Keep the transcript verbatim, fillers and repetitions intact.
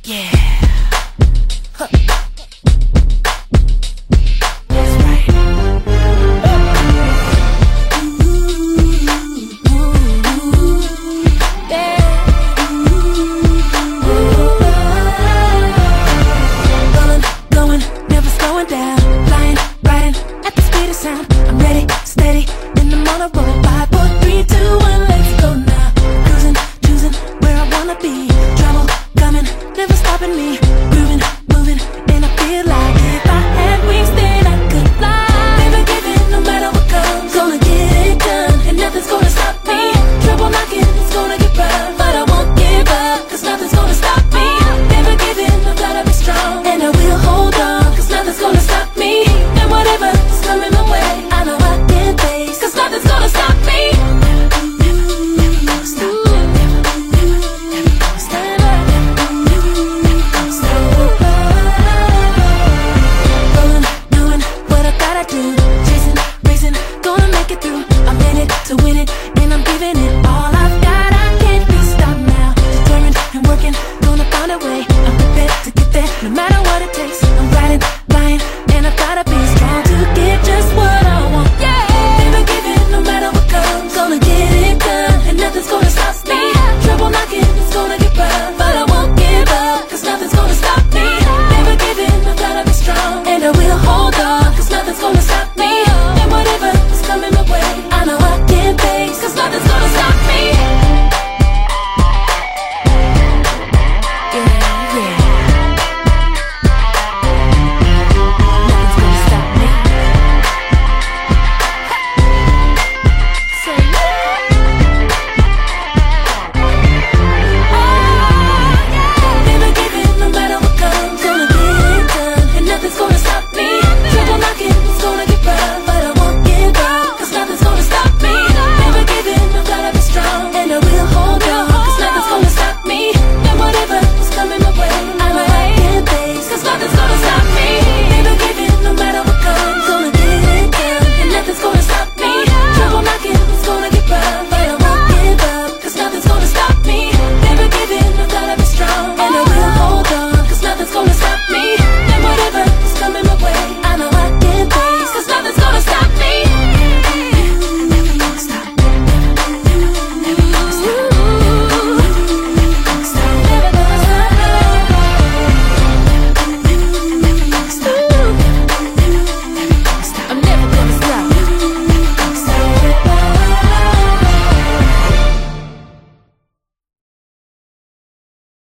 Yeah. Huh. That's right. Ooh, ooh, yeah. Going, going, never slowing down. Flying, riding at the speed of sound. I'm ready, steady, in the motor roll. Five, four, three, two, one, let's go now. Cruising, choosing where I wanna be. Trouble coming, never stopping me.